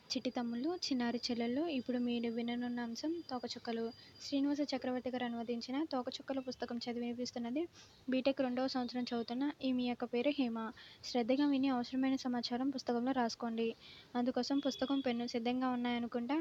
చిట్టి తమ్ముళ్ళు, చిన్నారి చెల్లెళ్ళు ఇప్పుడు మీరు విననున్న అంశం తోకచుక్కలు. శ్రీనివాస చక్రవర్తి గారు అనువదించిన తోకచుక్కలు పుస్తకం చదివి వినిపిస్తున్నది బీటెక్ 2వ సంవత్సరం చదువుతున్న ఈమె యొక్క పేరు హేమ. శ్రద్ధగా విని అవసరమైన సమాచారం పుస్తకంలో రాసుకోండి. అందుకోసం పుస్తకం, పెన్ను సిద్ధంగా ఉన్నాయనుకుంటా.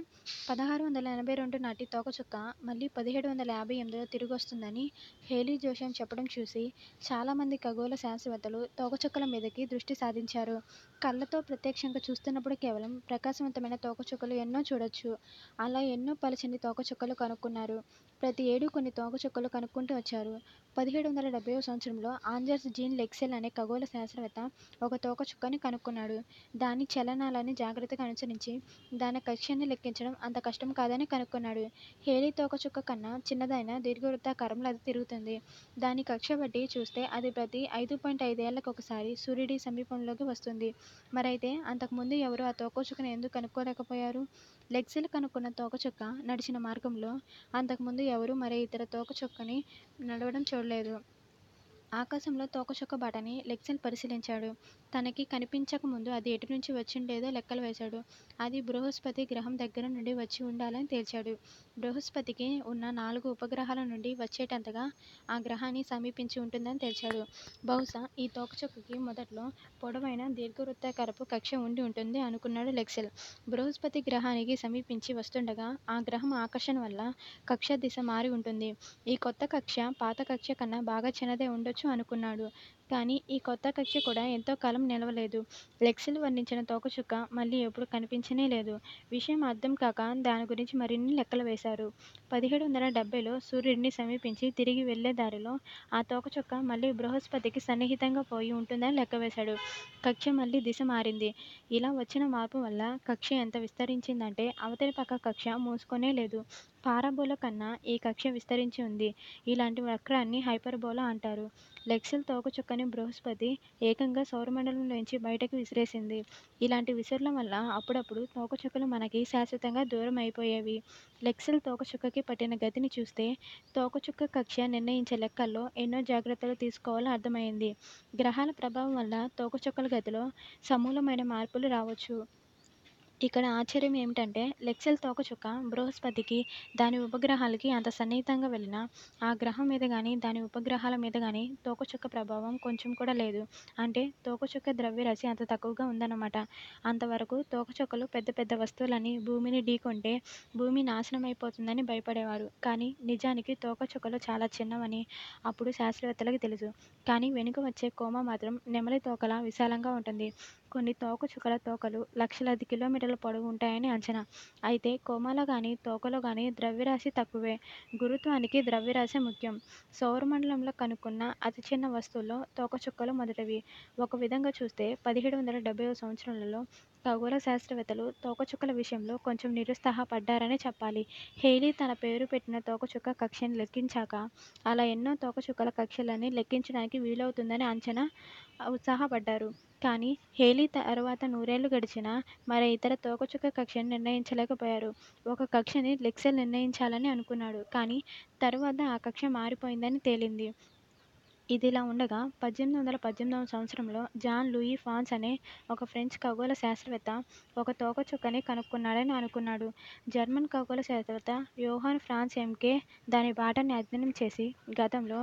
1682 నాటి తోకచుక్క మళ్ళీ 1758లో తిరిగొస్తుందని హేలీ జోస్యం చెప్పడం చూసి చాలామంది ఖగోళ శాస్త్రవేత్తలు తోకచుక్కల మీదకి దృష్టి సారించారు. కళ్ళతో ప్రత్యక్షంగా చూస్తున్నప్పుడు కేవలం ప్రకాశవంతమైన తోకచుక్కలు ఎన్నో చూడొచ్చు. అలా ఎన్నో పలుచని తోకచుక్కలు కనుక్కున్నారు. ప్రతి ఏడూ కొన్ని తోకచుక్కలు కనుక్కుంటూ వచ్చారు. 1770వ సంవత్సరంలో ఆంజర్స్ జీన్ లెక్సెల్ అనే ఖగోళ శాస్త్రవేత్త ఒక తోకచుక్కని కనుక్కున్నాడు. దాని చలనాలని జాగ్రత్తగా అనుసరించి దాని కక్ష్యని లెక్కించడం అంత కష్టం కాదని కనుక్కున్నాడు. హేలీ తోకచుక్క కన్నా చిన్నదైన దీర్ఘవృత్తాకారంలో అది తిరుగుతుంది. దాని కక్ష్య బట్టి చూస్తే అది ప్రతి 5.5 ఏళ్లకొకసారి సూర్యుడి సమీపంలోకి వస్తుంది. మరైతే అంతకుముందు ఎవరూ ఆ తోకచుక్కని ఎందుకు కనుక్కోలేకపోయారు? లెక్సెల్ కనుక్కున్న తోకచుక్క నడిచిన మార్గంలో అంతకుముందు ఎవరూ మరే ఇతర తోకచుక్కని నడవడం చూడలేదు. ఆకాశంలో తోకచుక్క బాటని లెక్సెల్ పరిశీలించాడు. తనకి కనిపించకముందు అది ఎటునుంచి వచ్చిండేదో లెక్కలు వేశాడు. అది బృహస్పతి గ్రహం దగ్గర నుండి వచ్చి ఉండాలని తేల్చాడు. బృహస్పతికి ఉన్న 4 ఉపగ్రహాల నుండి వచ్చేటంతగా ఆ గ్రహాన్ని సమీపించి ఉంటుందని తేల్చాడు. బహుశా ఈ తోకచుక్కకి మొదట్లో పొడవైన దీర్ఘవృత్తాకారపు కక్ష్య ఉండి ఉంటుంది అనుకున్నాడు లెక్సెల్. బృహస్పతి గ్రహానికి సమీపించి వస్తుండగా ఆ గ్రహం ఆకర్షణ వల్ల కక్ష్య దిశ మారి ఉంటుంది. ఈ కొత్త కక్ష్య పాత కక్ష్య కన్నా బాగా చిన్నదై ఉండొచ్చు అనుకున్నాడు. కానీ ఈ కొత్త కక్ష్య కూడా ఎంతో కాలం నిలవలేదు. లెక్సెల్ వర్ణించిన తోకచుక్క మళ్ళీ ఎప్పుడూ కనిపించనే లేదు. విషయం అర్థం కాక దాని గురించి మరిన్ని లెక్కలు వేశారు. 1770లో సూర్యుడిని సమీపించి తిరిగి వెళ్లే దారిలో ఆ తోకచుక్క మళ్ళీ బృహస్పతికి సన్నిహితంగా పోయి ఉంటుందని లెక్కవేశాడు. కక్ష్య మళ్ళీ దిశ మారింది. ఇలా వచ్చిన మార్పు వల్ల కక్ష్య ఎంత విస్తరించిందంటే అవతలి పక్క కక్ష్య మూసుకొనే లేదు. పారాబోలా కన్నా ఈ కక్ష్య విస్తరించి ఉంది. ఇలాంటి వక్రాన్ని హైపర్బోలా అంటారు. లెక్సెల్ తోకచుక్కని బృహస్పతి ఏకంగా సౌరమండలంలోంచి బయటకు విసిరేసింది. ఇలాంటి విసుర్ల వల్ల అప్పుడప్పుడు తోకచుక్కలు మనకి శాశ్వతంగా దూరం అయిపోయేవి. లెక్సెల్ తోకచుక్కకి పట్టిన గతిని చూస్తే తోకచుక్క కక్ష్య నిర్ణయించే లెక్కల్లో ఎన్నో జాగ్రత్తలు తీసుకోవాలో అర్థమయింది. గ్రహాల ప్రభావం వల్ల తోకచుక్కల గతిలో సమూలమైన మార్పులు రావచ్చు. ఇక్కడ ఆశ్చర్యం ఏమిటంటే లెక్సెల్ తోకచుక్క బృహస్పతికి, దాని ఉపగ్రహాలకి అంత సన్నిహితంగా వెళ్ళినా ఆ గ్రహం మీద గానీ, దాని ఉపగ్రహాల మీద గానీ తోకచుక్క ప్రభావం కొంచెం కూడా లేదు. అంటే తోకచుక్క ద్రవ్యరాశి అంత తక్కువగా ఉందన్నమాట. అంతవరకు తోకచుక్కలు పెద్ద పెద్ద వస్తువులని భూమిని ఢీకొంటే భూమి నాశనమైపోతుందని భయపడేవారు. కానీ నిజానికి తోకచుక్కలు చాలా చిన్నవని అప్పుడు శాస్త్రవేత్తలకి తెలుసు. కానీ వెనుక వచ్చే కొమ మాత్రం నెమలి తోకలా విశాలంగా ఉంటుంది. కొన్ని తోకచుక్కల తోకలు లక్షలాది కిలోమీటర్ల పొడవు ఉంటాయని అంచనా. అయితే కొమలో గానీ, తోకలో గానీ ద్రవ్యరాశి తక్కువే. గురుత్వానికి ద్రవ్యరాశే ముఖ్యం. సౌరమండలంలో కనుక్కున్న అతి చిన్న వస్తువుల్లో తోకచుక్కలు మొదటివి. ఒక విధంగా చూస్తే 1770వ సంవత్సరంలో ఖగోళ శాస్త్రవేత్తలు తోకచుక్కల విషయంలో కొంచెం నిరుత్సాహపడ్డారనే చెప్పాలి. హేలీ తన పేరు పెట్టిన తోకచుక్క కక్ష్యని లెక్కించాక అలా ఎన్నో తోకచుక్కల కక్ష్యలని లెక్కించడానికి వీలవుతుందని అంచనా ఉత్సాహపడ్డారు. కానీ హేలీ తరువాత 100 ఏళ్లు గడిచినా మరే ఇతర తోకచుక్క కక్ష్యని నిర్ణయించలేకపోయారు. ఒక కక్ష్యని లెక్సెల్ నిర్ణయించాలని అనుకున్నాడు. కానీ తరువాత ఆ కక్ష్య మారిపోయిందని తేలింది. ఇదిలా ఉండగా 1818వ సంవత్సరంలో జాన్ లూయి ఫాన్స్ అనే ఒక ఫ్రెంచ్ ఖగోళ శాస్త్రవేత్త ఒక తోకచుక్కని కనుక్కున్నాడని అనుకున్నాడు. జర్మన్ ఖగోళ శాస్త్రవేత్త యోహాన్ ఫ్రాన్స్ ఎంకే దాని బాటని అధ్యయనం చేసి గతంలో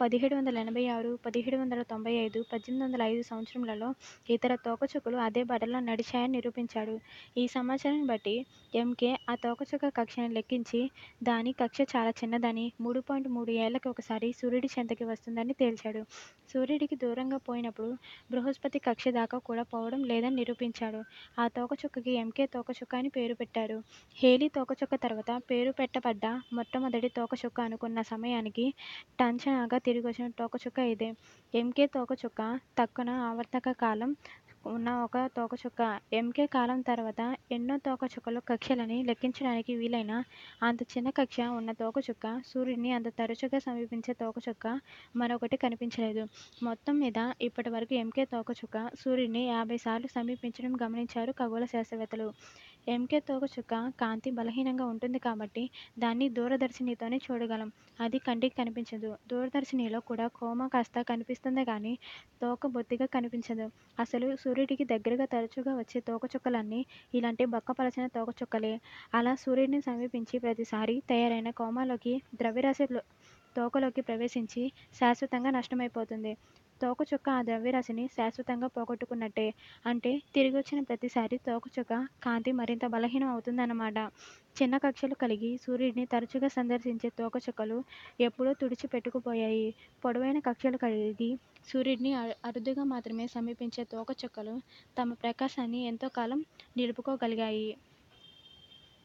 1786, 1795, 1805 సంవత్సరములలో ఇతర తోకచుక్కలు అదే బాటలో నడిచాయని నిరూపించాడు. ఈ సమాచారాన్ని బట్టి ఎంకే ఆ తోకచుక్క కక్ష్యని లెక్కించి దాని కక్ష్య చాలా చిన్నదని, 3.3 ఏళ్లకి ఒకసారి సూర్యుడి చెంతకి వస్తుందని తేల్చాడు. సూర్యుడికి దూరంగా పోయినప్పుడు బృహస్పతి కక్ష్య దాకా కూడా పోవడం లేదని నిరూపించాడు. ఆ తోకచుక్కకి ఎంకే తోకచుక్క అని పేరు పెట్టారు. హేలీ తోకచుక్క తర్వాత పేరు పెట్టబడ్డ మొట్టమొదటి తోకచుక్క అనుకున్న సమయానికి టంచనాగా తిరిగొచ్చిన తోకచుక్క ఇదే. ఎంకే తోకచుక్క తక్కువ ఆవర్తక కాలం ఉన్న ఒక తోకచుక్క. ఎంకే కాలం తర్వాత ఎన్నో తోకచుక్కల కక్ష్యలని లెక్కించడానికి వీలైన అంత చిన్న కక్ష్య ఉన్న తోకచుక్క, సూర్యుడిని అంత తరచుగా సమీపించే తోకచుక్క మరొకటి కనిపించలేదు. మొత్తం మీద ఇప్పటి వరకు ఎంకే తోకచుక్క సూర్యుడిని 50 సార్లు సమీపించడం గమనించారు ఖగోళ శాస్త్రవేత్తలు. ఎంకే తోకచుక్క కాంతి బలహీనంగా ఉంటుంది కాబట్టి దాన్ని దూరదర్శినితోనే చూడగలం. అది కంటికి కనిపించదు. దూరదర్శినిలో కూడా కోమ కాస్త కనిపిస్తుంది కానీ తోక బొత్తిగా కనిపించదు. అసలు సూర్యుడికి దగ్గరగా తరచుగా వచ్చే తోకచుక్కలన్నీ ఇలాంటి బక్కపలచని తోకచుక్కలే. అలా సూర్యుడిని సమీపించి ప్రతిసారి తయారైన కోమలోకి ద్రవ్యరాశి తోకలోకి ప్రవేశించి శాశ్వతంగా నష్టమైపోతుంది. తోకచుక్క ఆ ద్రవ్యరాశిని శాశ్వతంగా పోగొట్టుకున్నట్టే. అంటే తిరిగొచ్చిన ప్రతిసారి తోకచుక్క కాంతి మరింత బలహీనం అవుతుందన్నమాట. చిన్న కక్ష్యలు కలిగి సూర్యుడిని తరచుగా సందర్శించే తోకచుక్కలు ఎప్పుడో తుడిచిపెట్టుకుపోయాయి. పొడవైన కక్ష్యలు కలిగి సూర్యుడిని అరుదుగా మాత్రమే సమీపించే తోకచుక్కలు తమ ప్రకాశాన్ని ఎంతో కాలం నిలుపుకోగలిగాయి.